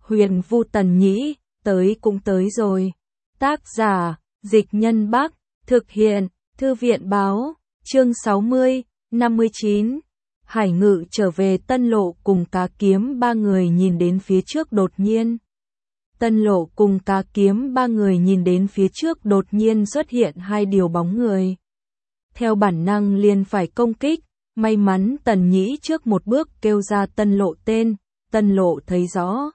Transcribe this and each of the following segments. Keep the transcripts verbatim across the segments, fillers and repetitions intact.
Huyền Vu Tần Nhĩ, tới cũng tới rồi. Tác giả, Dịch Nhân Bắc, thực hiện, Thư viện Báo, chương sáu mươi, năm mươi chín. Hải Ngự trở về Tân Lộ cùng Cá Kiếm ba người nhìn đến phía trước đột nhiên. Tân Lộ cùng Cá Kiếm ba người nhìn đến phía trước đột nhiên xuất hiện hai điều bóng người. Theo bản năng liền phải công kích, may mắn Tần Nhĩ trước một bước kêu ra Tân Lộ tên, Tân Lộ thấy rõ.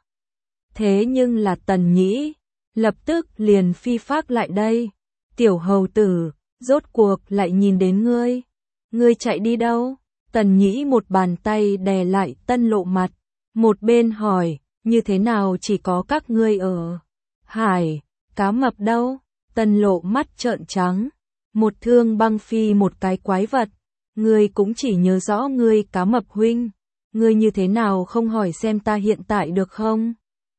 Thế nhưng là Tần Nhĩ, lập tức liền phi phác lại đây. Tiểu hầu tử, rốt cuộc lại nhìn đến ngươi. Ngươi chạy đi đâu? Tần Nhĩ một bàn tay đè lại Tân Lộ mặt, một bên hỏi, như thế nào chỉ có các ngươi ở Hải, Cá Mập đâu? Tân Lộ mắt trợn trắng, một thương băng phi một cái quái vật, ngươi cũng chỉ nhớ rõ ngươi Cá Mập huynh, ngươi như thế nào không hỏi xem ta hiện tại được không?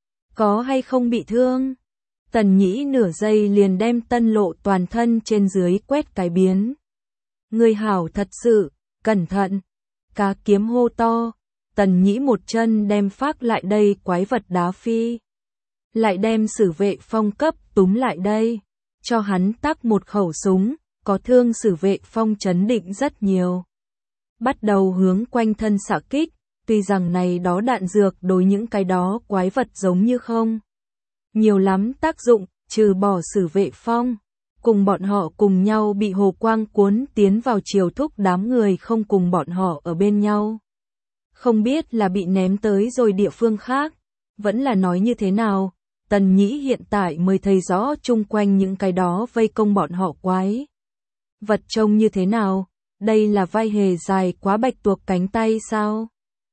Có hay không bị thương? Tần Nhĩ nửa giây liền đem Tân Lộ toàn thân trên dưới quét cái biến. Ngươi hảo thật sự, cẩn thận. Cá Kiếm hô to, Tần Nhĩ một chân đem phác lại đây quái vật đá phi. Lại đem Sử Vệ Phong cấp túm lại đây, cho hắn tắc một khẩu súng, có thương Sử Vệ Phong chấn định rất nhiều. Bắt đầu hướng quanh thân xạ kích, tuy rằng này đó đạn dược đối những cái đó quái vật giống như không nhiều lắm tác dụng, trừ bỏ Sử Vệ Phong, cùng bọn họ cùng nhau bị hồ quang cuốn tiến vào chiều thúc đám người không cùng bọn họ ở bên nhau. Không biết là bị ném tới rồi địa phương khác, vẫn là nói như thế nào, Tần Nhĩ hiện tại mới thấy rõ chung quanh những cái đó vây công bọn họ quái. Vật trông như thế nào, đây là vai hề dài quá bạch tuộc cánh tay sao?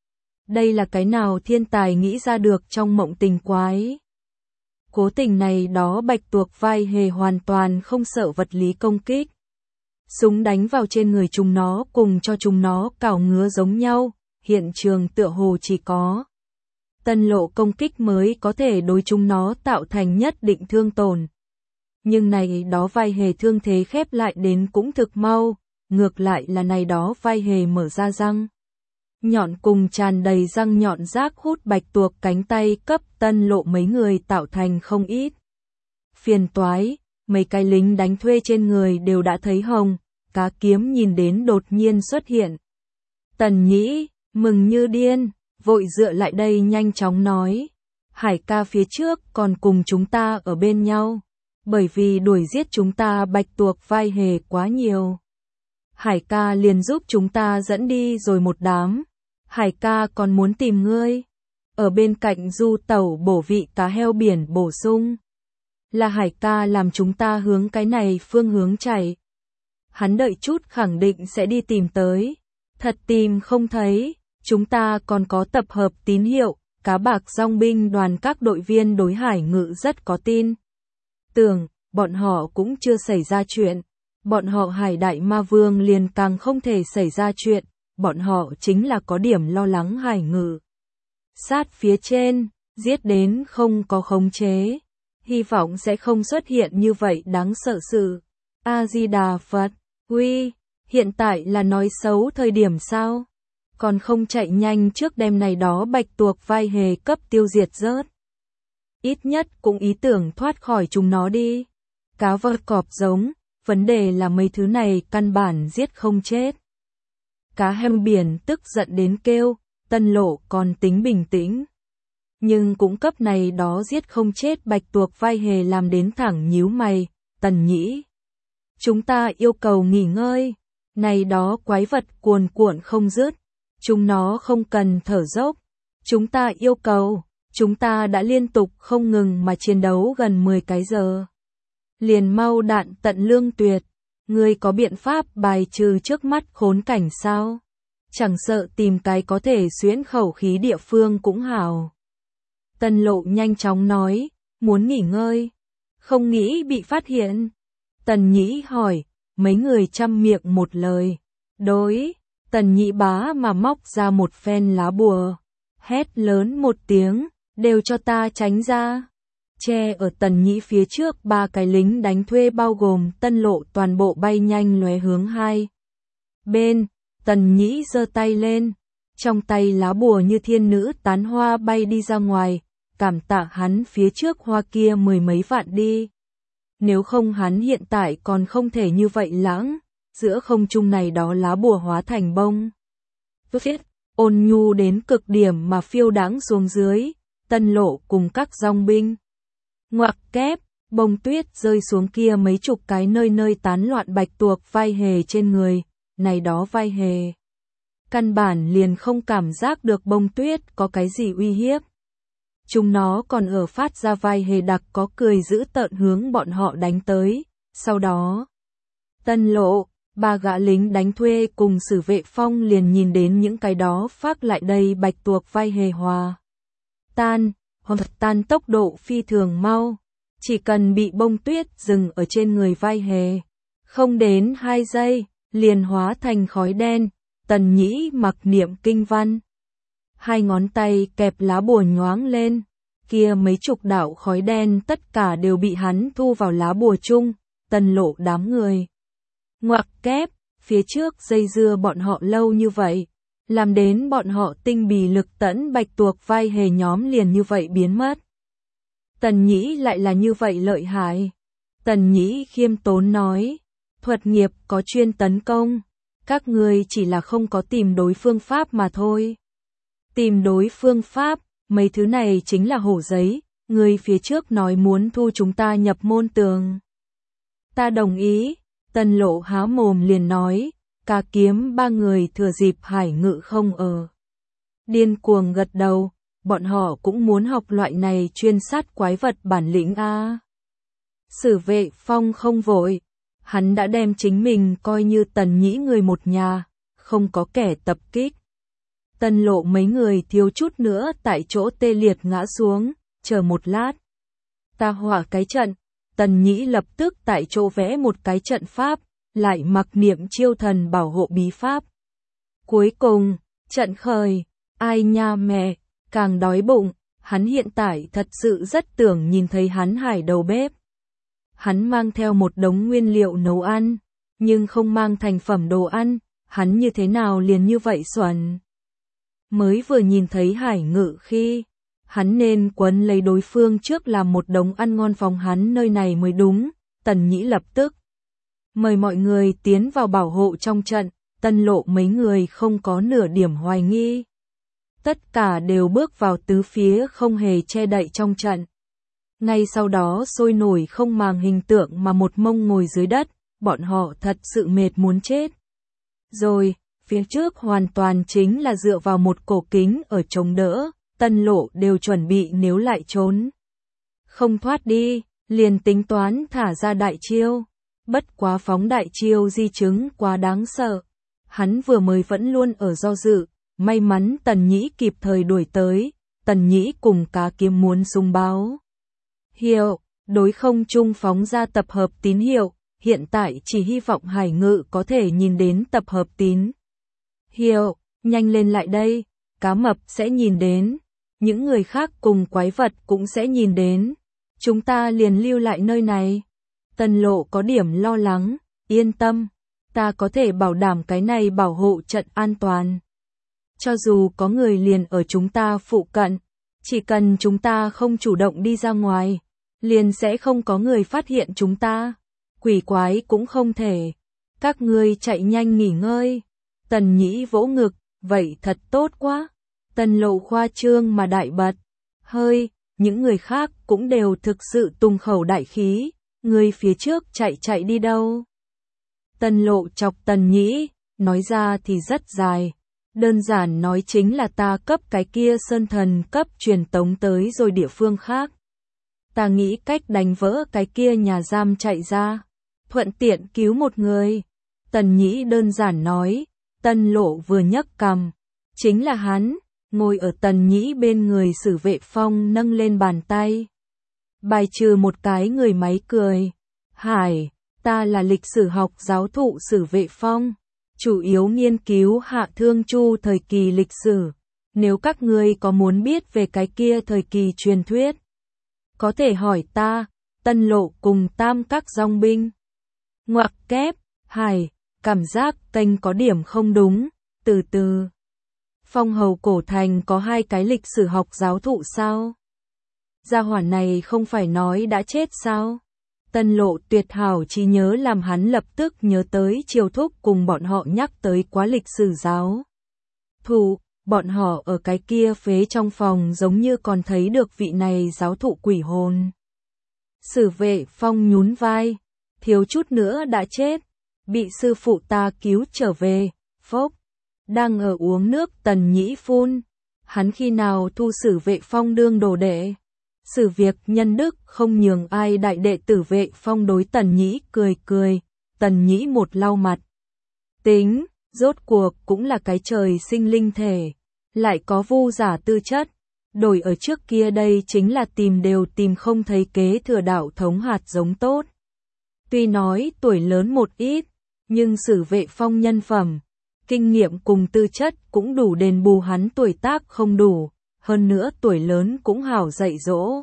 Đây là cái nào thiên tài nghĩ ra được trong mộng tình quái? Cố tình này đó bạch tuộc vai hề hoàn toàn không sợ vật lý công kích. Súng đánh vào trên người chúng nó cùng cho chúng nó cào ngứa giống nhau, hiện trường tựa hồ chỉ có Tân Lộ công kích mới có thể đối chúng nó tạo thành nhất định thương tổn. Nhưng này đó vai hề thương thế khép lại đến cũng thực mau, ngược lại là này đó vai hề mở ra răng nhọn cùng tràn đầy răng nhọn rác hút bạch tuộc cánh tay cấp Tân Lộ mấy người tạo thành không ít phiền toái, mấy cái lính đánh thuê trên người đều đã thấy hồng. Cá Kiếm nhìn đến đột nhiên xuất hiện Tần Nhĩ, mừng như điên, vội dựa lại đây nhanh chóng nói, Hải ca phía trước còn cùng chúng ta ở bên nhau, bởi vì đuổi giết chúng ta bạch tuộc vai hề quá nhiều. Hải ca liền giúp chúng ta dẫn đi rồi một đám. Hải ca còn muốn tìm ngươi. Ở bên cạnh du tẩu bổ vị cá heo biển bổ sung. Là Hải ca làm chúng ta hướng cái này phương hướng chạy. Hắn đợi chút khẳng định sẽ đi tìm tới. Thật tìm không thấy. Chúng ta còn có tập hợp tín hiệu. Cá bạc dòng binh đoàn các đội viên đối Hải Ngự rất có tin tưởng, bọn họ cũng chưa xảy ra chuyện. Bọn họ Hải Đại Ma Vương liền càng không thể xảy ra chuyện, bọn họ chính là có điểm lo lắng Hải Ngự. Sát phía trên, giết đến không có khống chế, hy vọng sẽ không xuất hiện như vậy đáng sợ sự. A-di-đà Phật, uy, hiện tại là nói xấu thời điểm sao? Còn không chạy nhanh trước đêm này đó bạch tuộc vai hề cấp tiêu diệt rớt. Ít nhất cũng ý tưởng thoát khỏi chúng nó đi. Cá vợt cọp giống. Vấn đề là mấy thứ này căn bản giết không chết. Cá heo biển tức giận đến kêu, Tân Lộ còn tính bình tĩnh. Nhưng cũng cấp này đó giết không chết bạch tuộc vai hề làm đến thẳng nhíu mày, Tần Nhĩ. Chúng ta yêu cầu nghỉ ngơi, này đó quái vật cuồn cuộn không dứt, chúng nó không cần thở dốc. Chúng ta yêu cầu, chúng ta đã liên tục không ngừng mà chiến đấu gần mười cái giờ. Liền mau đạn tận lương tuyệt, ngươi có biện pháp bài trừ trước mắt khốn cảnh sao? Chẳng sợ tìm cái có thể xuyến khẩu khí địa phương cũng hảo. Tân Lộ nhanh chóng nói, muốn nghỉ ngơi, không nghĩ bị phát hiện. Tần Nhĩ hỏi, mấy người chăm miệng một lời. Đối, Tần Nhĩ bá mà móc ra một phen lá bùa, hét lớn một tiếng, đều cho ta tránh ra. Che ở Tần Nhĩ phía trước ba cái lính đánh thuê bao gồm Tân Lộ toàn bộ bay nhanh lóe hướng hai bên. Tần Nhĩ giơ tay lên, trong tay lá bùa như thiên nữ tán hoa bay đi ra ngoài, cảm tạ hắn phía trước hoa kia mười mấy vạn đi. Nếu không hắn hiện tại còn không thể như vậy lãng, giữa không trung này đó lá bùa hóa thành bông. Viết, ôn nhu đến cực điểm mà phiêu đãng xuống dưới, Tân Lộ cùng các dòng binh. Ngoặc kép, bông tuyết rơi xuống kia mấy chục cái nơi nơi tán loạn bạch tuộc vai hề trên người, này đó vai hề. Căn bản liền không cảm giác được bông tuyết có cái gì uy hiếp. Chúng nó còn ở phát ra vai hề đặc có cười giữ tợn hướng bọn họ đánh tới, sau đó. Tân Lộ, ba gã lính đánh thuê cùng Sử Vệ Phong liền nhìn đến những cái đó phát lại đây bạch tuộc vai hề hòa. Tan, hoặc tan tốc độ phi thường mau, chỉ cần bị bông tuyết dừng ở trên người vai hề. Không đến hai giây, liền hóa thành khói đen, Tần Nhĩ mặc niệm kinh văn. Hai ngón tay kẹp lá bùa nhoáng lên, kia mấy chục đạo khói đen tất cả đều bị hắn thu vào lá bùa chung, Tân Lộ đám người. Ngoặc kép, phía trước dây dưa bọn họ lâu như vậy, làm đến bọn họ tinh bì lực tẫn bạch tuộc vai hề nhóm liền như vậy biến mất. Tần Nhĩ lại là như vậy lợi hại. Tần Nhĩ khiêm tốn nói, thuật nghiệp có chuyên tấn công, các ngươi chỉ là không có tìm đối phương pháp mà thôi. Tìm đối phương pháp, mấy thứ này chính là hổ giấy, người phía trước nói muốn thu chúng ta nhập môn tường. Ta đồng ý, Tân Lộ há mồm liền nói, Ca Kiếm ba người thừa dịp Hải Ngự không ở. Điên cuồng gật đầu, bọn họ cũng muốn học loại này chuyên sát quái vật bản lĩnh a. Sử Vệ Phong không vội, hắn đã đem chính mình coi như Tần Nhĩ người một nhà, không có kẻ tập kích. Tân Lộ mấy người thiếu chút nữa tại chỗ tê liệt ngã xuống, chờ một lát. Ta hỏa cái trận, Tần Nhĩ lập tức tại chỗ vẽ một cái trận pháp, lại mặc niệm chiêu thần bảo hộ bí pháp. Cuối cùng, trận khởi, ai nha mẹ, càng đói bụng, hắn hiện tại thật sự rất tưởng nhìn thấy hắn hải đầu bếp. Hắn mang theo một đống nguyên liệu nấu ăn, nhưng không mang thành phẩm đồ ăn, hắn như thế nào liền như vậy xuẩn. Mới vừa nhìn thấy Hải Ngự khi, hắn nên quấn lấy đối phương trước làm một đống ăn ngon phòng hắn nơi này mới đúng, Tần Nhĩ lập tức mời mọi người tiến vào bảo hộ trong trận, Tân Lộ mấy người không có nửa điểm hoài nghi. Tất cả đều bước vào tứ phía không hề che đậy trong trận. Ngay sau đó sôi nổi không màng hình tượng mà một mông ngồi dưới đất, bọn họ thật sự mệt muốn chết. Rồi, phía trước hoàn toàn chính là dựa vào một cổ kính ở chống đỡ, Tân Lộ đều chuẩn bị nếu lại trốn. Không thoát đi, liền tính toán thả ra đại chiêu. Bất quá phóng đại chiêu di chứng quá đáng sợ. Hắn vừa mới vẫn luôn ở do dự, may mắn Tần Nhĩ kịp thời đuổi tới, Tần Nhĩ cùng Cá Kiếm muốn xung báo. Hiệu, đối không trung phóng ra tập hợp tín hiệu, hiện tại chỉ hy vọng Hải Ngự có thể nhìn đến tập hợp tín. Hiệu, nhanh lên lại đây, Cá Mập sẽ nhìn đến, những người khác cùng quái vật cũng sẽ nhìn đến, chúng ta liền lưu lại nơi này. Tân Lộ có điểm lo lắng, yên tâm, ta có thể bảo đảm cái này bảo hộ trận an toàn. Cho dù có người liền ở chúng ta phụ cận, chỉ cần chúng ta không chủ động đi ra ngoài, liền sẽ không có người phát hiện chúng ta. Quỷ quái cũng không thể. Các ngươi chạy nhanh nghỉ ngơi. Tần Nhĩ vỗ ngực, vậy thật tốt quá. Tân Lộ khoa trương mà đại bật. Hơi, những người khác cũng đều thực sự tung khẩu đại khí. Người phía trước chạy chạy đi đâu? Tân Lộ chọc Tần Nhĩ, nói ra thì rất dài. Đơn giản nói chính là ta cấp cái kia sơn thần cấp truyền tống tới rồi địa phương khác. Ta nghĩ cách đánh vỡ cái kia nhà giam chạy ra, thuận tiện cứu một người. Tần Nhĩ đơn giản nói, Tân Lộ vừa nhấc cằm, chính là hắn, ngồi ở Tần Nhĩ bên người Sử Vệ Phong nâng lên bàn tay. Bài trừ một cái người máy cười, Hải, ta là lịch sử học giáo thụ Sử Vệ Phong, chủ yếu nghiên cứu Hạ Thương Chu thời kỳ lịch sử. Nếu các ngươi có muốn biết về cái kia thời kỳ truyền thuyết, có thể hỏi ta. Tân Lộ cùng tam các dòng binh. Ngoặc kép, Hải, cảm giác kênh có điểm không đúng, từ từ. Phong Hầu Cổ Thành có hai cái lịch sử học giáo thụ sao? Gia hỏa này không phải nói đã chết sao? Tân Lộ tuyệt hảo trí nhớ làm hắn lập tức nhớ tới Triều Thúc cùng bọn họ nhắc tới quá lịch sử giáo. Thụ, bọn họ ở cái kia phế trong phòng giống như còn thấy được vị này giáo thụ quỷ hồn. Sử Vệ Phong nhún vai, thiếu chút nữa đã chết, bị sư phụ ta cứu trở về, phốc, đang ở uống nước Tần Nhĩ phun, hắn khi nào thu Sử Vệ Phong đương đồ đệ. Sử việc nhân đức không nhường ai, đại đệ tử Vệ Phong đối Tần Nhĩ cười cười, Tần Nhĩ một lau mặt. Tính, rốt cuộc cũng là cái trời sinh linh thể, lại có vu giả tư chất, đổi ở trước kia đây chính là tìm đều tìm không thấy kế thừa đạo thống hạt giống tốt. Tuy nói tuổi lớn một ít, nhưng Sử Vệ Phong nhân phẩm, kinh nghiệm cùng tư chất cũng đủ đền bù hắn tuổi tác không đủ, hơn nữa tuổi lớn cũng hảo dạy dỗ.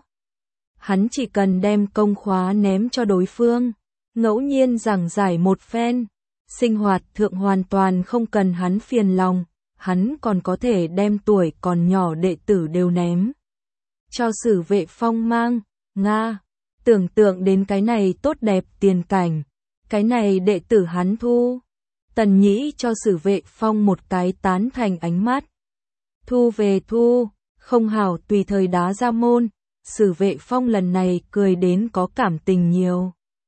Hắn chỉ cần đem công khóa ném cho đối phương, ngẫu nhiên giảng giải một phen, sinh hoạt thượng hoàn toàn không cần hắn phiền lòng, hắn còn có thể đem tuổi còn nhỏ đệ tử đều ném cho Sử Vệ Phong mang, nga, tưởng tượng đến cái này tốt đẹp tiền cảnh, cái này đệ tử hắn thu. Tần Nhĩ cho Sử Vệ Phong một cái tán thành ánh mắt. Thu về thu, không hảo tùy thời đá ra môn, Sử Vệ Phong lần này cười đến có cảm tình nhiều.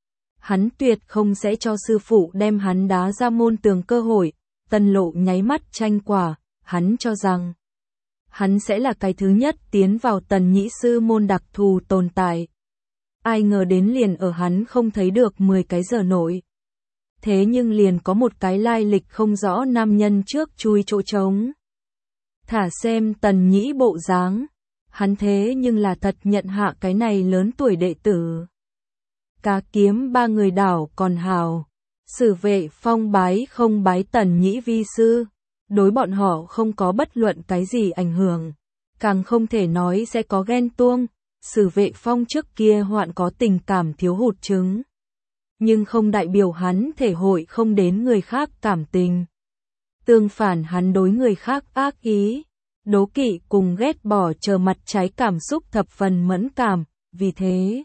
Hắn tuyệt không sẽ cho sư phụ đem hắn đá ra môn tường cơ hội. Tân Lộ nháy mắt tranh quả, hắn cho rằng hắn sẽ là cái thứ nhất tiến vào Tần Nhĩ sư môn đặc thù tồn tại. Ai ngờ đến liền ở hắn không thấy được mười cái giờ nổi. Thế nhưng liền có một cái lai lịch không rõ nam nhân trước chui chỗ trống. Thả xem Tần Nhĩ bộ dáng, hắn thế nhưng là thật nhận hạ cái này lớn tuổi đệ tử. Cá Kiếm ba người đảo còn hào, Sử Vệ Phong bái không bái Tần Nhĩ vi sư, đối bọn họ không có bất luận cái gì ảnh hưởng, càng không thể nói sẽ có ghen tuông. Sử Vệ Phong trước kia hoạn có tình cảm thiếu hụt chứng, nhưng không đại biểu hắn thể hội không đến người khác cảm tình. Tương phản hắn đối người khác ác ý, đố kỵ cùng ghét bỏ chờ mặt trái cảm xúc thập phần mẫn cảm, vì thế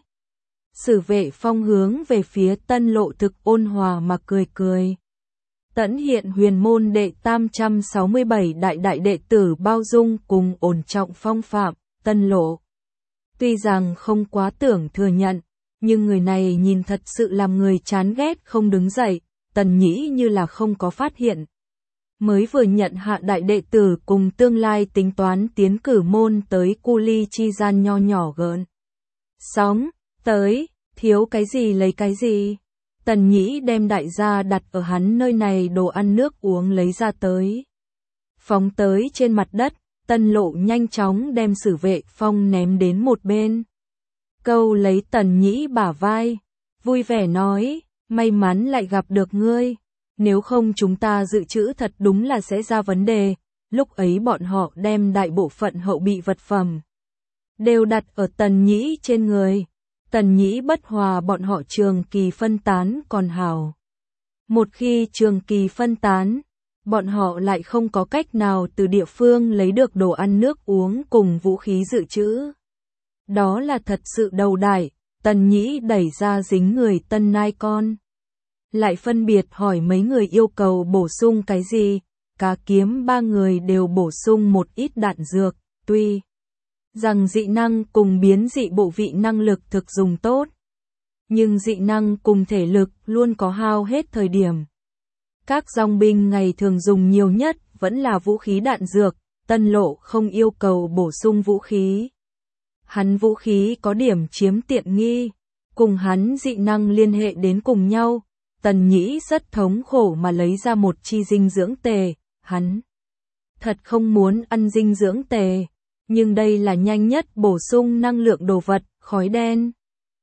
Sử Vệ Phong hướng về phía Tân Lộ thực ôn hòa mà cười cười. Tẫn hiện huyền môn đệ tam trăm sáu mươi bảy đại đại đệ tử bao dung cùng ổn trọng phong phạm, Tân Lộ. Tuy rằng không quá tưởng thừa nhận, nhưng người này nhìn thật sự làm người chán ghét không đứng dậy, Tần Nhĩ như là không có phát hiện. Mới vừa nhận hạ đại đệ tử cùng tương lai tính toán tiến cử môn tới cu ly chi gian nho nhỏ gợn. Sóng, tới, thiếu cái gì lấy cái gì. Tần Nhĩ đem đại gia đặt ở hắn nơi này đồ ăn nước uống lấy ra tới. Phóng tới trên mặt đất, Tân Lộ nhanh chóng đem Sử Vệ Phong ném đến một bên. Câu lấy Tần Nhĩ bả vai, vui vẻ nói, may mắn lại gặp được ngươi, nếu không chúng ta dự trữ thật đúng là sẽ ra vấn đề. Lúc ấy bọn họ đem đại bộ phận hậu bị vật phẩm đều đặt ở Tần Nhĩ trên người. Tần Nhĩ bất hòa bọn họ trường kỳ phân tán còn hảo. Một khi trường kỳ phân tán, bọn họ lại không có cách nào từ địa phương lấy được đồ ăn nước uống cùng vũ khí dự trữ. Đó là thật sự đầu đài. Tần Nhĩ đẩy ra dính người Tân Nai con. Lại phân biệt hỏi mấy người yêu cầu bổ sung cái gì. Cá Kiếm ba người đều bổ sung một ít đạn dược, tuy rằng dị năng cùng biến dị bộ vị năng lực thực dùng tốt, nhưng dị năng cùng thể lực luôn có hao hết thời điểm. Các dòng binh ngày thường dùng nhiều nhất vẫn là vũ khí đạn dược, Tân Lộ không yêu cầu bổ sung vũ khí. Hắn vũ khí có điểm chiếm tiện nghi, cùng hắn dị năng liên hệ đến cùng nhau. Tần Nhĩ rất thống khổ mà lấy ra một chi dinh dưỡng tề, hắn thật không muốn ăn dinh dưỡng tề, nhưng đây là nhanh nhất bổ sung năng lượng đồ vật, khói đen.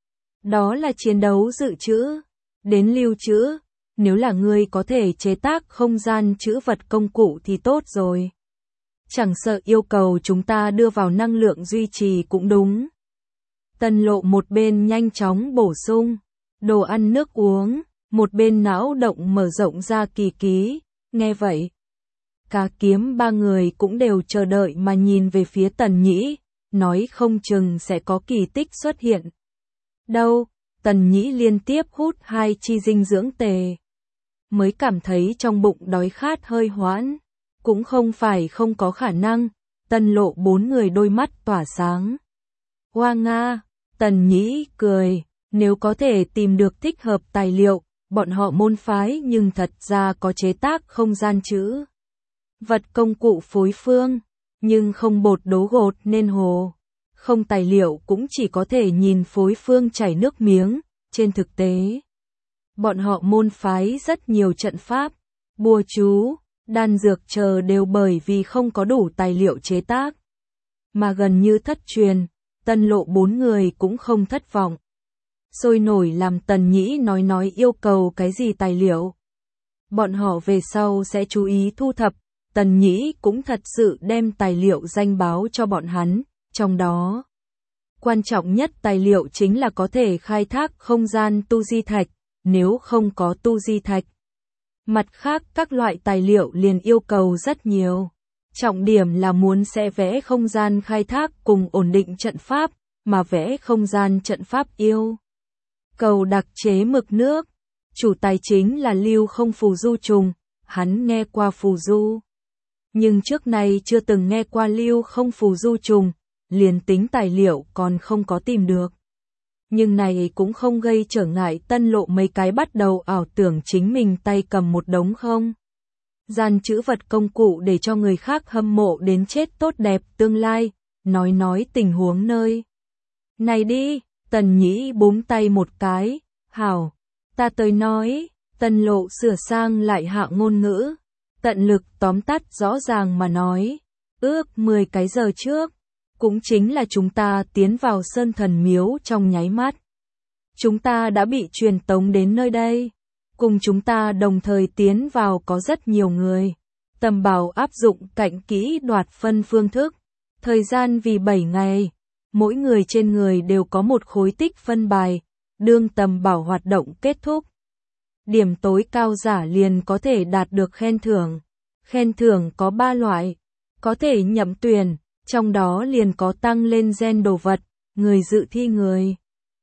Đó là chiến đấu dự trữ, đến lưu trữ, nếu là ngươi có thể chế tác không gian trữ vật công cụ thì tốt rồi. Chẳng sợ yêu cầu chúng ta đưa vào năng lượng duy trì cũng đúng. Tân Lộ một bên nhanh chóng bổ sung đồ ăn nước uống, một bên não động mở rộng ra kỳ ký, nghe vậy. Cá Kiếm ba người cũng đều chờ đợi mà nhìn về phía Tần Nhĩ, nói không chừng sẽ có kỳ tích xuất hiện. Đâu, Tần Nhĩ liên tiếp hút hai chi dinh dưỡng tề. Mới cảm thấy trong bụng đói khát hơi hoãn. Cũng không phải không có khả năng, Tân Lộ bốn người đôi mắt tỏa sáng. Hoa Nga, Tần Nhĩ cười, nếu có thể tìm được thích hợp tài liệu, bọn họ môn phái nhưng thật ra có chế tác không gian chữ vật công cụ phối phương, nhưng không bột đố gột nên hồ. Không tài liệu cũng chỉ có thể nhìn phối phương chảy nước miếng, trên thực tế. Bọn họ môn phái rất nhiều trận pháp, bùa chú, đan dược chờ đều bởi vì không có đủ tài liệu chế tác. Mà gần như thất truyền, Tân Lộ bốn người cũng không thất vọng. Sôi nổi làm Tần Nhĩ nói nói yêu cầu cái gì tài liệu. Bọn họ về sau sẽ chú ý thu thập, Tần Nhĩ cũng thật sự đem tài liệu danh báo cho bọn hắn, trong đó. Quan trọng nhất tài liệu chính là có thể khai thác không gian tu di thạch, nếu không có tu di thạch. Mặt khác các loại tài liệu liền yêu cầu rất nhiều. Trọng điểm là muốn sẽ vẽ không gian khai thác cùng ổn định trận pháp, mà vẽ không gian trận pháp yêu. Cầu đặc chế mực nước. Chủ tài chính là Lưu Không Phù Du Trùng, hắn nghe qua phù du. Nhưng trước nay chưa từng nghe qua Lưu Không Phù Du Trùng, liền tính tài liệu còn không có tìm được. Nhưng này cũng không gây trở ngại Tân Lộ mấy cái bắt đầu ảo tưởng chính mình tay cầm một đống không. Gian chữ vật công cụ để cho người khác hâm mộ đến chết tốt đẹp tương lai, nói nói tình huống nơi. Này đi, Tần Nhĩ búng tay một cái, hảo, ta tới nói, Tân Lộ sửa sang lại hạ ngôn ngữ, tận lực tóm tắt rõ ràng mà nói, ước mười cái giờ trước, cũng chính là chúng ta tiến vào Sơn Thần Miếu trong nháy mắt. Chúng ta đã bị truyền tống đến nơi đây. Cùng chúng ta đồng thời tiến vào có rất nhiều người. Tầm Bảo áp dụng cạnh kỹ đoạt phân phương thức. Thời gian vì bảy ngày. Mỗi người trên người đều có một khối tích phân bài. Đương Tầm Bảo hoạt động kết thúc. Điểm tối cao giả liền có thể đạt được khen thưởng. Khen thưởng có ba loại. Có thể nhậm tuyển. Trong đó liền có tăng lên gen đồ vật. Người dự thi người.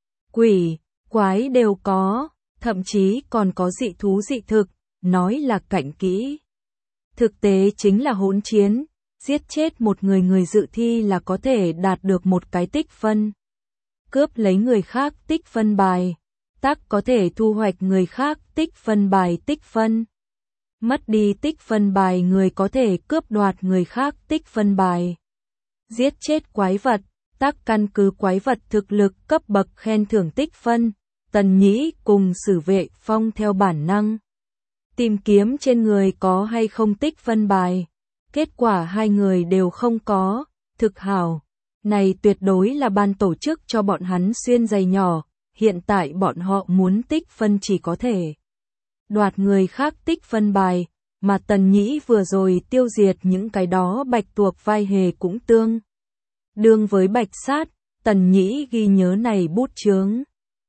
Quỷ, quái đều có. Thậm chí còn có dị thú dị thực, nói là cảnh kỹ. Thực tế chính là hỗn chiến, giết chết một người người dự thi là có thể đạt được một cái tích phân. Cướp lấy người khác tích phân bài, tác có thể thu hoạch người khác tích phân bài tích phân. Mất đi tích phân bài người có thể cướp đoạt người khác tích phân bài. Giết chết quái vật, tác căn cứ quái vật thực lực cấp bậc khen thưởng tích phân. Tần Nhĩ cùng Sử Vệ Phong theo bản năng. Tìm kiếm trên người có hay không tích phân bài. Kết quả hai người đều không có, thực hảo. Này tuyệt đối là ban tổ chức cho bọn hắn xuyên giày nhỏ, hiện tại bọn họ muốn tích phân chỉ có thể đoạt người khác tích phân bài, mà Tần Nhĩ vừa rồi tiêu diệt những cái đó bạch tuộc vai hề cũng tương. Đương với bạch sát, Tần Nhĩ ghi nhớ này bút chướng.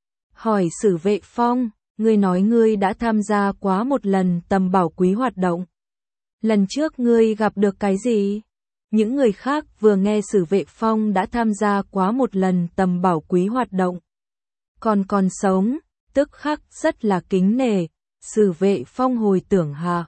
Hỏi Sử Vệ Phong, ngươi nói ngươi đã tham gia quá một lần Tầm Bảo quý hoạt động. Lần trước ngươi gặp được cái gì? Những người khác vừa nghe Sử Vệ Phong đã tham gia quá một lần Tầm Bảo quý hoạt động. Còn còn sống, tức khắc rất là kính nể, Sử Vệ Phong hồi tưởng hạ.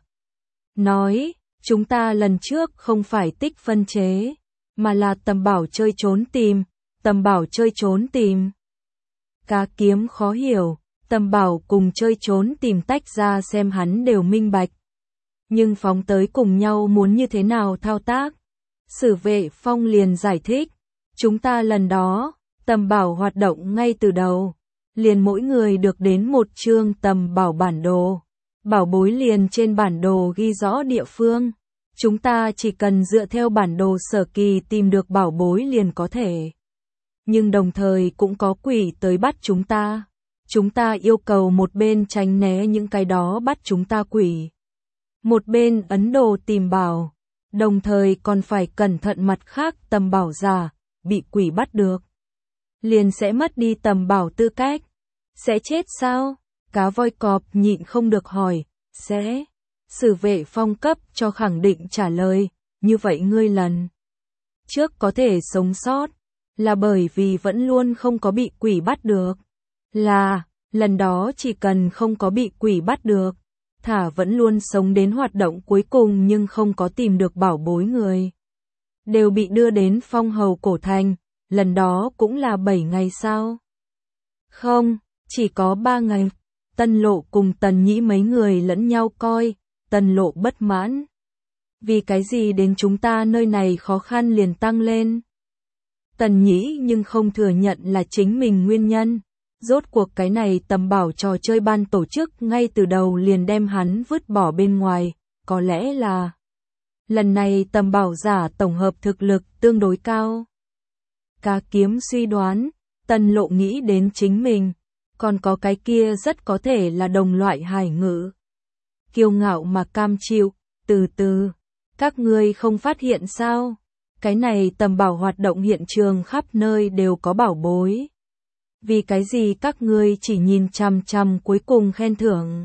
Nói, chúng ta lần trước không phải tích phân chế, mà là Tầm Bảo chơi trốn tìm, Tầm Bảo chơi trốn tìm. Cá kiếm khó hiểu, Tầm Bảo cùng chơi trốn tìm tách ra xem hắn đều minh bạch. Nhưng phóng tới cùng nhau muốn như thế nào thao tác? Sử Vệ Phong liền giải thích, chúng ta lần đó, Tầm Bảo hoạt động ngay từ đầu, liền mỗi người được đến một chương Tầm Bảo bản đồ. Bảo bối liền trên bản đồ ghi rõ địa phương. Chúng ta chỉ cần dựa theo bản đồ sở kỳ tìm được bảo bối liền có thể. Nhưng đồng thời cũng có quỷ tới bắt chúng ta. Chúng ta yêu cầu một bên tránh né những cái đó bắt chúng ta quỷ. Một bên ấn đồ tìm bảo. Đồng thời còn phải cẩn thận mặt khác tầm bảo giả, bị quỷ bắt được. Liền sẽ mất đi tầm bảo tư cách. Sẽ chết sao? Cá voi cọp nhịn không được hỏi. Sẽ. Sử Vệ Phong cấp cho khẳng định trả lời. Như vậy ngươi lần trước có thể sống sót. là bởi vì vẫn luôn không có bị quỷ bắt được. Là, lần đó chỉ cần không có bị quỷ bắt được, thả vẫn luôn sống đến hoạt động cuối cùng nhưng không có tìm được bảo bối người. Đều bị đưa đến phong hầu cổ thành, lần đó cũng là bảy ngày sao? Không, chỉ có ba ngày. Tân Lộ cùng Tần Nhĩ mấy người lẫn nhau coi, Tân Lộ bất mãn. Vì cái gì đến chúng ta nơi này khó khăn liền tăng lên? Tần Nhĩ nhưng không thừa nhận là chính mình nguyên nhân. Rốt cuộc cái này tầm bảo trò chơi ban tổ chức ngay từ đầu liền đem hắn vứt bỏ bên ngoài, có lẽ là lần này tầm bảo giả tổng hợp thực lực tương đối cao. Cá Kiếm suy đoán, Tân Lộ nghĩ đến chính mình, còn có cái kia rất có thể là đồng loại Hải Ngự. Kiêu ngạo mà cam chịu, từ từ, các ngươi không phát hiện sao? Cái này tầm bảo hoạt động hiện trường khắp nơi đều có bảo bối. Vì cái gì các ngươi chỉ nhìn chằm chằm cuối cùng khen thưởng?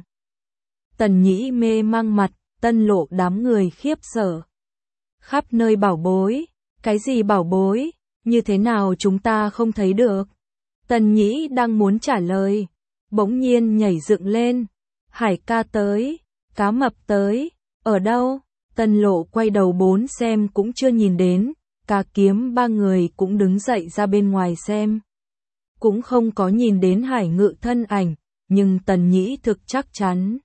Tần Nhĩ mê mang mặt, Tân Lộ đám người khiếp sợ. Khắp nơi bảo bối, cái gì bảo bối, như thế nào chúng ta không thấy được? Tần Nhĩ đang muốn trả lời, bỗng nhiên nhảy dựng lên. Hải ca tới, Cá Mập tới, ở đâu? Tân Lộ quay đầu bốn xem cũng chưa nhìn đến, Cá Kiếm ba người cũng đứng dậy ra bên ngoài xem. Cũng không có nhìn đến Hải Ngự thân ảnh, nhưng Tần Nhĩ thực chắc chắn.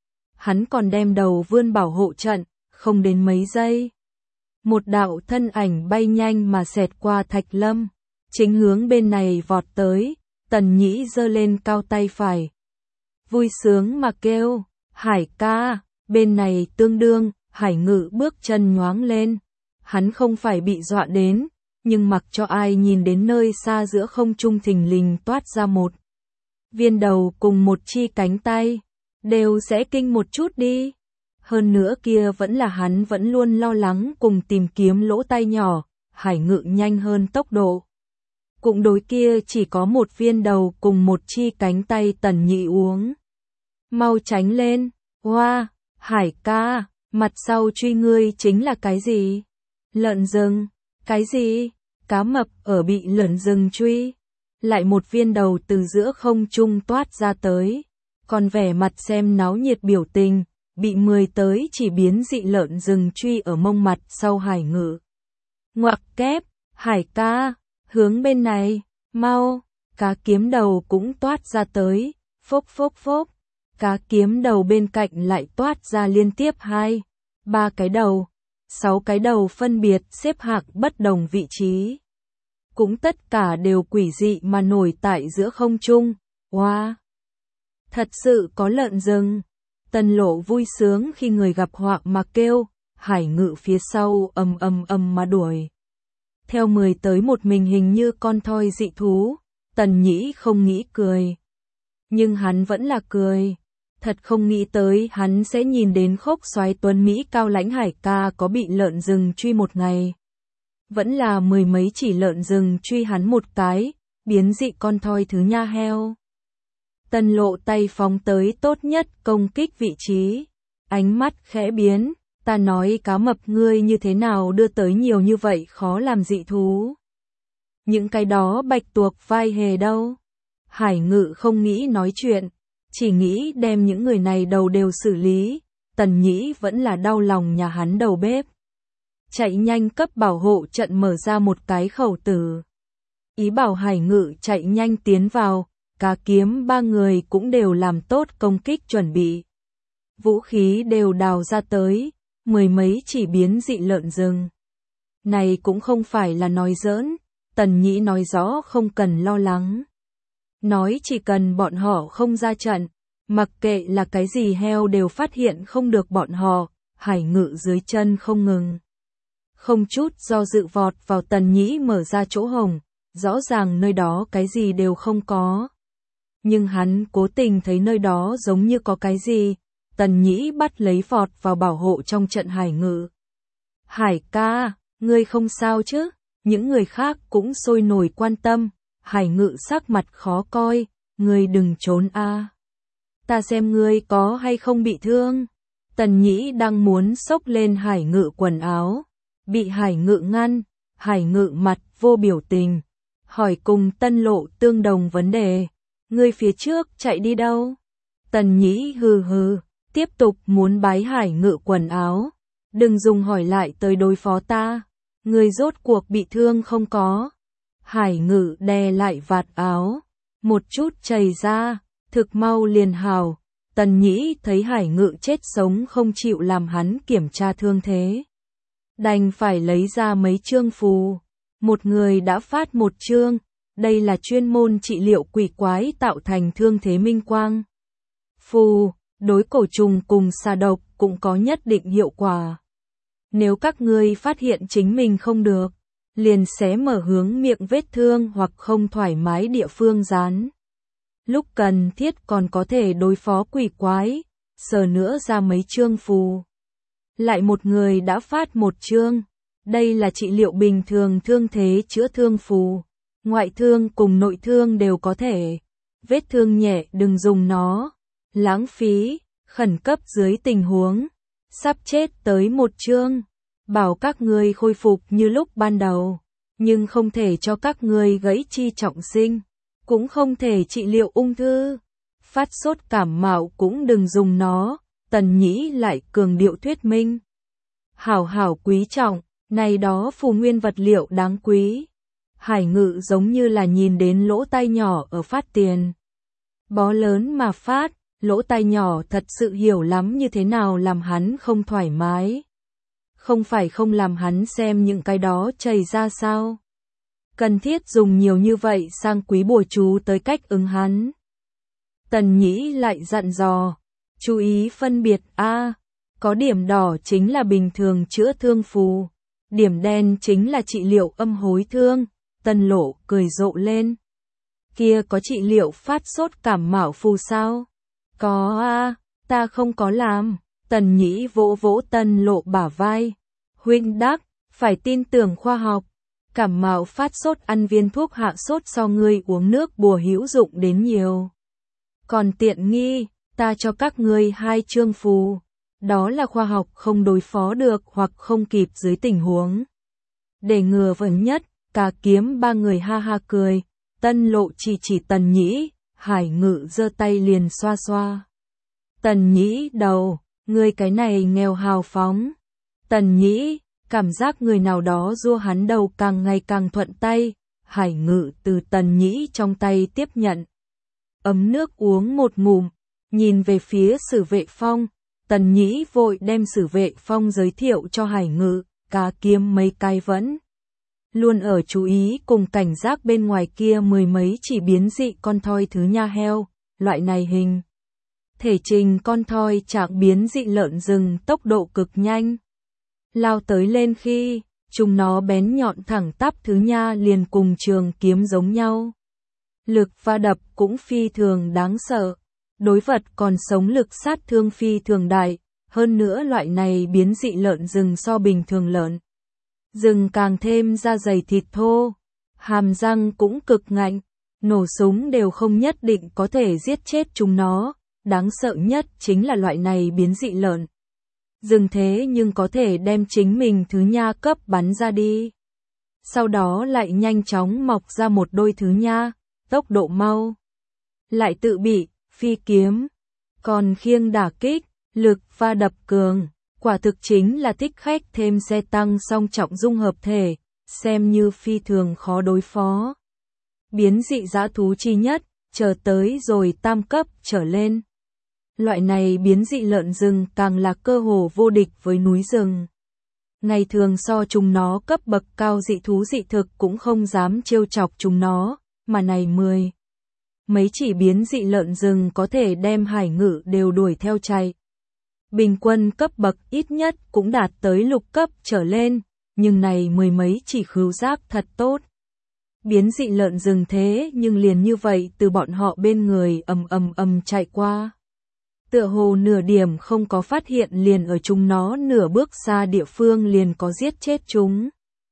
Hắn còn đem đầu vươn bảo hộ trận, không đến mấy giây. Một đạo thân ảnh bay nhanh mà xẹt qua thạch lâm, chính hướng bên này vọt tới, Tần Nhĩ giơ lên cao tay phải. Vui sướng mà kêu, Hải ca, bên này tương đương, Hải Ngự bước chân nhoáng lên. Hắn không phải bị dọa đến, nhưng mặc cho ai nhìn đến nơi xa giữa không trung thình lình toát ra một viên đầu cùng một chi cánh tay, đều sẽ kinh một chút đi. Hơn nữa kia vẫn là hắn vẫn luôn lo lắng cùng tìm kiếm lỗ tai nhỏ, Hải Ngự nhanh hơn tốc độ. Cũng đối kia chỉ có một viên đầu cùng một chi cánh tay Tần Nhĩ uống. Mau tránh lên, hoa, Hải ca, mặt sau truy ngươi chính là cái gì? Lợn rừng, cái gì? Cá mập ở bị lợn rừng truy. Lại một viên đầu từ giữa không trung toát ra tới, còn vẻ mặt xem náo nhiệt biểu tình, bị mười tới chỉ biến dị lợn rừng truy ở mông mặt sau Hải Ngự. Ngoặc kép, Hải ca, hướng bên này, mau, Cá Kiếm đầu cũng toát ra tới, phốc phốc phốc, Cá Kiếm đầu bên cạnh lại toát ra liên tiếp hai, ba cái đầu, sáu cái đầu phân biệt xếp hạng bất đồng vị trí. Cũng tất cả đều quỷ dị mà nổi tại giữa không trung, wow! Thật sự có lợn rừng. Tân Lộ vui sướng khi người gặp họa mà kêu, Hải Ngự phía sau ầm ầm ầm mà đuổi. Theo mười tới một mình hình như con thoi dị thú, Tần Nhĩ không nghĩ cười. Nhưng hắn vẫn là cười. Thật không nghĩ tới hắn sẽ nhìn đến khốc soái tuấn Mỹ cao lãnh Hải ca có bị lợn rừng truy một ngày. Vẫn là mười mấy chỉ lợn rừng truy hắn một cái, biến dị con thoi thứ nha heo. Tân Lộ tay phóng tới tốt nhất công kích vị trí. Ánh mắt khẽ biến, ta nói Cá Mập ngươi như thế nào đưa tới nhiều như vậy khó làm dị thú. Những cái đó bạch tuộc vai hề đâu. Hải Ngự không nghĩ nói chuyện, chỉ nghĩ đem những người này đầu đều xử lý. Tần Nhĩ vẫn là đau lòng nhà hắn đầu bếp. Chạy nhanh cấp bảo hộ trận mở ra một cái khẩu tử. Ý bảo Hải Ngự chạy nhanh tiến vào, Cá Kiếm ba người cũng đều làm tốt công kích chuẩn bị. Vũ khí đều đào ra tới, mười mấy chỉ biến dị lợn rừng. Này cũng không phải là nói giỡn, Tần Nhĩ nói rõ không cần lo lắng. Nói chỉ cần bọn họ không ra trận, mặc kệ là cái gì heo đều phát hiện không được bọn họ, Hải Ngự dưới chân không ngừng. Không chút do dự vọt vào Tần Nhĩ mở ra chỗ hổng, rõ ràng nơi đó cái gì đều không có. Nhưng hắn cố tình thấy nơi đó giống như có cái gì, Tần Nhĩ bắt lấy vọt vào bảo hộ trong trận Hải Ngự. Hải ca, ngươi không sao chứ? Những người khác cũng sôi nổi quan tâm, Hải Ngự sắc mặt khó coi, ngươi đừng trốn a. Ta xem ngươi có hay không bị thương. Tần Nhĩ đang muốn xốc lên Hải Ngự quần áo, bị Hải Ngự ngăn, Hải Ngự mặt vô biểu tình, hỏi cùng Tân Lộ tương đồng vấn đề. Ngươi phía trước chạy đi đâu? Tần Nhĩ hừ hừ, tiếp tục muốn bái Hải Ngự quần áo. Đừng dùng hỏi lại tới đối phó ta. Ngươi rốt cuộc bị thương không có? Hải Ngự đè lại vạt áo, một chút chảy ra, thực mau liền hào. Tần Nhĩ thấy Hải Ngự chết sống không chịu làm hắn kiểm tra thương thế. Đành phải lấy ra mấy chương phù. Một người đã phát một chương, đây là chuyên môn trị liệu quỷ quái tạo thành thương thế minh quang. Phù, đối cổ trùng cùng xà độc cũng có nhất định hiệu quả. Nếu các ngươi phát hiện chính mình không được, liền xé mở hướng miệng vết thương hoặc không thoải mái địa phương dán. Lúc cần thiết còn có thể đối phó quỷ quái, sờ nữa ra mấy chương phù. Lại một người đã phát một chương, đây là trị liệu bình thường thương thế chữa thương phù. Ngoại thương cùng nội thương đều có thể. Vết thương nhẹ đừng dùng nó. Lãng phí, khẩn cấp dưới tình huống. Sắp chết tới một chương. Bảo các ngươi khôi phục như lúc ban đầu. Nhưng không thể cho các ngươi gãy chi trọng sinh. Cũng không thể trị liệu ung thư. Phát sốt cảm mạo cũng đừng dùng nó. Tần Nhĩ lại cường điệu thuyết minh. Hảo hảo quý trọng, này đó phù nguyên vật liệu đáng quý. Hải Ngự giống như là nhìn đến lỗ tai nhỏ ở phát tiền. Bó lớn mà phát, lỗ tai nhỏ thật sự hiểu lắm như thế nào làm hắn không thoải mái. Không phải không làm hắn xem những cái đó chảy ra sao. Cần thiết dùng nhiều như vậy sang quý bùa chú tới cách ứng hắn. Tần Nhĩ lại dặn dò, chú ý phân biệt a, có điểm đỏ chính là bình thường chữa thương phù, điểm đen chính là trị liệu âm hối thương. Tân Lộ cười rộ lên. Kia có trị liệu phát sốt cảm mạo phù sao? Có a, ta không có làm. Tần Nhĩ vỗ vỗ Tân Lộ bả vai. Huynh đắc, phải tin tưởng khoa học. Cảm mạo phát sốt ăn viên thuốc hạ sốt so ngươi uống nước bùa hữu dụng đến nhiều. Còn tiện nghi, ta cho các ngươi hai chương phù. Đó là khoa học không đối phó được hoặc không kịp dưới tình huống. Để ngừa vẩn nhất. Cả kiếm ba người ha ha cười, Tân Lộ chỉ chỉ Tần Nhĩ, Hải Ngự giơ tay liền xoa xoa. Tần Nhĩ đầu, người cái này nghèo hào phóng. Tần Nhĩ, cảm giác người nào đó rua hắn đầu càng ngày càng thuận tay, Hải Ngự từ Tần Nhĩ trong tay tiếp nhận. Ấm nước uống một ngụm, nhìn về phía Sử Vệ Phong, Tần Nhĩ vội đem Sử Vệ Phong giới thiệu cho Hải Ngự, cá kiếm mấy cái vẫn. Luôn ở chú ý cùng cảnh giác bên ngoài kia mười mấy chỉ biến dị con thoi thứ nha heo, loại này hình. Thể trình con thoi trạng biến dị lợn rừng tốc độ cực nhanh. Lao tới lên khi, chúng nó bén nhọn thẳng tắp thứ nha liền cùng trường kiếm giống nhau. Lực va đập cũng phi thường đáng sợ. Đối vật còn sống lực sát thương phi thường đại, hơn nữa loại này biến dị lợn rừng so bình thường lợn rừng càng thêm da dày thịt thô, hàm răng cũng cực ngạnh, nổ súng đều không nhất định có thể giết chết chúng nó, đáng sợ nhất chính là loại này biến dị lợn rừng thế nhưng có thể đem chính mình thứ nha cấp bắn ra đi. Sau đó lại nhanh chóng mọc ra một đôi thứ nha, tốc độ mau. Lại tự bị, phi kiếm, còn khiêng đả kích, lực va đập cường. Quả thực chính là thích khách thêm xe tăng song trọng dung hợp thể, xem như phi thường khó đối phó. Biến dị dã thú chi nhất, chờ tới rồi tam cấp trở lên. Loại này biến dị lợn rừng càng là cơ hồ vô địch với núi rừng. Ngày thường so chúng nó cấp bậc cao dị thú dị thực cũng không dám trêu chọc chúng nó, mà này mười. Mấy chỉ biến dị lợn rừng có thể đem Hải Ngự đều đuổi theo chạy. Bình quân cấp bậc ít nhất cũng đạt tới lục cấp trở lên, nhưng này mười mấy chỉ khứu giác thật tốt. Biến dị lợn rừng thế nhưng liền như vậy từ bọn họ bên người ầm ầm ầm chạy qua. Tựa hồ nửa điểm không có phát hiện liền ở chúng nó nửa bước xa địa phương liền có giết chết chúng.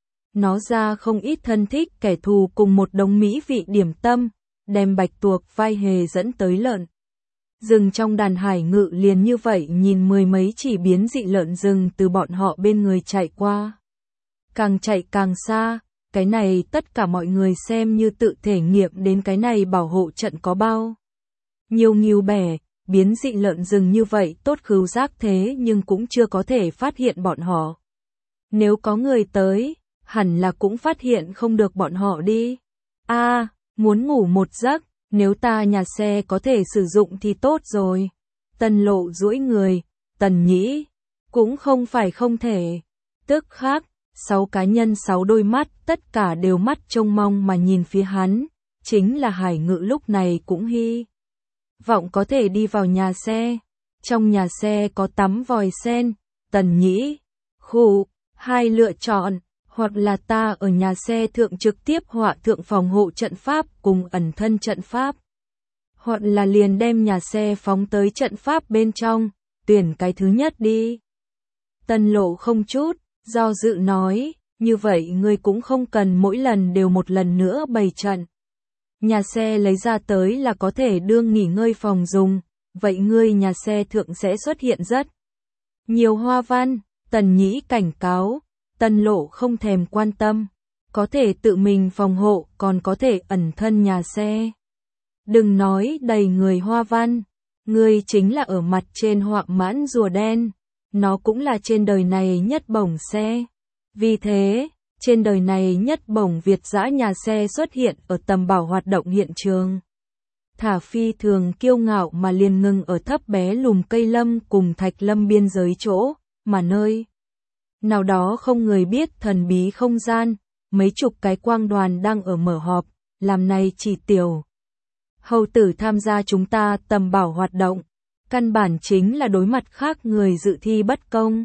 Nó ra không ít thân thích kẻ thù cùng một đống mỹ vị điểm tâm, đem bạch tuộc vai hề dẫn tới lợn rừng trong đàn Hải Ngự liền như vậy nhìn mười mấy chỉ biến dị lợn rừng từ bọn họ bên người chạy qua. Càng chạy càng xa, cái này tất cả mọi người xem như tự thể nghiệm đến cái này bảo hộ trận có bao. Nhiều nghiêu bẻ, biến dị lợn rừng như vậy tốt khứu giác thế nhưng cũng chưa có thể phát hiện bọn họ. Nếu có người tới, hẳn là cũng phát hiện không được bọn họ đi. A, à, muốn ngủ một giấc, nếu ta nhà xe có thể sử dụng thì tốt rồi. Tần Lộ duỗi người, Tần Nhĩ, cũng không phải không thể. Tức khắc, sáu cá nhân sáu đôi mắt tất cả đều mắt trông mong mà nhìn phía hắn, chính là Hải Ngự lúc này cũng hy vọng có thể đi vào nhà xe. Trong nhà xe có tắm vòi sen, Tần Nhĩ, khụ, hai lựa chọn, hoặc là ta ở nhà xe thượng trực tiếp họa thượng phòng hộ trận pháp cùng ẩn thân trận pháp. Hoặc là liền đem nhà xe phóng tới trận pháp bên trong, tuyển cái thứ nhất đi. Tần Lộ không chút do dự nói, như vậy ngươi cũng không cần mỗi lần đều một lần nữa bày trận. Nhà xe lấy ra tới là có thể đương nghỉ ngơi phòng dùng, vậy ngươi nhà xe thượng sẽ xuất hiện rất nhiều hoa văn. Tần Nhĩ cảnh cáo, Tần Lộ không thèm quan tâm, có thể tự mình phòng hộ còn có thể ẩn thân nhà xe. Đừng nói đầy người hoa văn, ngươi chính là ở mặt trên họa mãn rùa đen, nó cũng là trên đời này nhất bổng xe. Vì thế, trên đời này nhất bổng Việt dã nhà xe xuất hiện ở tầm bảo hoạt động hiện trường. Thả phi thường kiêu ngạo mà liền ngừng ở thấp bé lùm cây lâm cùng thạch lâm biên giới chỗ, mà nơi nào đó không người biết thần bí không gian, mấy chục cái quang đoàn đang ở mở họp, làm này chỉ tiểu hầu tử tham gia chúng ta tầm bảo hoạt động, căn bản chính là đối mặt khác người dự thi bất công.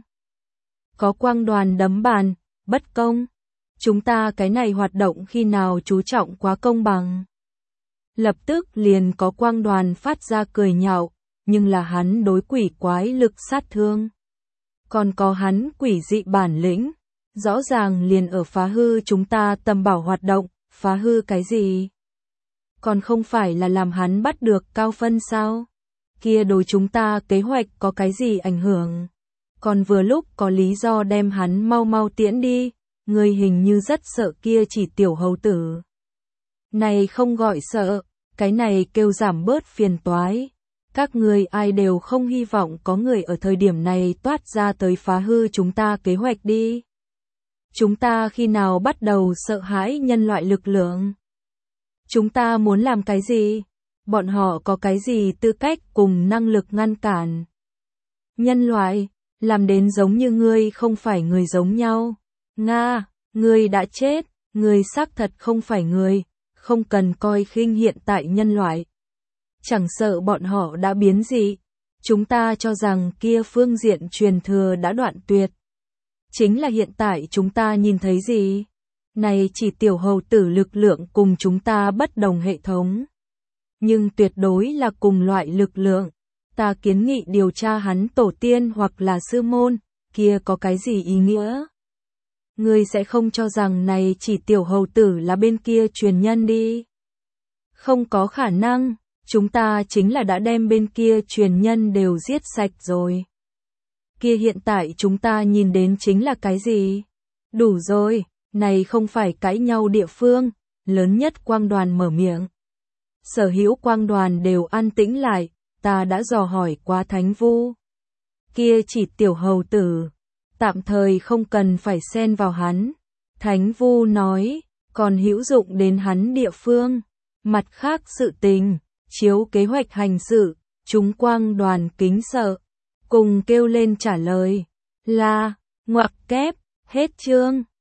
Có quang đoàn đấm bàn, bất công. Chúng ta cái này hoạt động khi nào chú trọng quá công bằng. Lập tức liền có quang đoàn phát ra cười nhạo, nhưng là hắn đối quỷ quái lực sát thương. Còn có hắn quỷ dị bản lĩnh, rõ ràng liền ở phá hư chúng ta tầm bảo hoạt động, phá hư cái gì? Còn không phải là làm hắn bắt được cao phân sao? Kia đối chúng ta kế hoạch có cái gì ảnh hưởng? Còn vừa lúc có lý do đem hắn mau mau tiễn đi, người hình như rất sợ kia chỉ tiểu hầu tử. Này không gọi sợ, cái này kêu giảm bớt phiền toái. Các người ai đều không hy vọng có người ở thời điểm này toát ra tới phá hư chúng ta kế hoạch đi. Chúng ta khi nào bắt đầu sợ hãi nhân loại lực lượng? Chúng ta muốn làm cái gì? Bọn họ có cái gì tư cách cùng năng lực ngăn cản? Nhân loại, làm đến giống như ngươi không phải người giống nhau. Nga, ngươi đã chết, ngươi xác thật không phải người, không cần coi khinh hiện tại nhân loại. Chẳng sợ bọn họ đã biến dị, chúng ta cho rằng kia phương diện truyền thừa đã đoạn tuyệt. Chính là hiện tại chúng ta nhìn thấy gì? Này chỉ tiểu hầu tử lực lượng cùng chúng ta bất đồng hệ thống. Nhưng tuyệt đối là cùng loại lực lượng. Ta kiến nghị điều tra hắn tổ tiên hoặc là sư môn, kia có cái gì ý nghĩa? Ngươi sẽ không cho rằng này chỉ tiểu hầu tử là bên kia truyền nhân đi. Không có khả năng, chúng ta chính là đã đem bên kia truyền nhân đều giết sạch rồi. Kia hiện tại chúng ta nhìn đến chính là cái gì? Đủ rồi, này không phải cãi nhau địa phương, lớn nhất quang đoàn mở miệng. Sở hữu quang đoàn đều an tĩnh lại, ta đã dò hỏi qua Thánh Vu. Kia chỉ tiểu hầu tử, tạm thời không cần phải xen vào hắn. Thánh Vu nói, còn hữu dụng đến hắn địa phương. Mặt khác sự tình, chiếu kế hoạch hành sự, chúng quang đoàn kính sợ, cùng kêu lên trả lời, là, ngoặc kép, hết chương.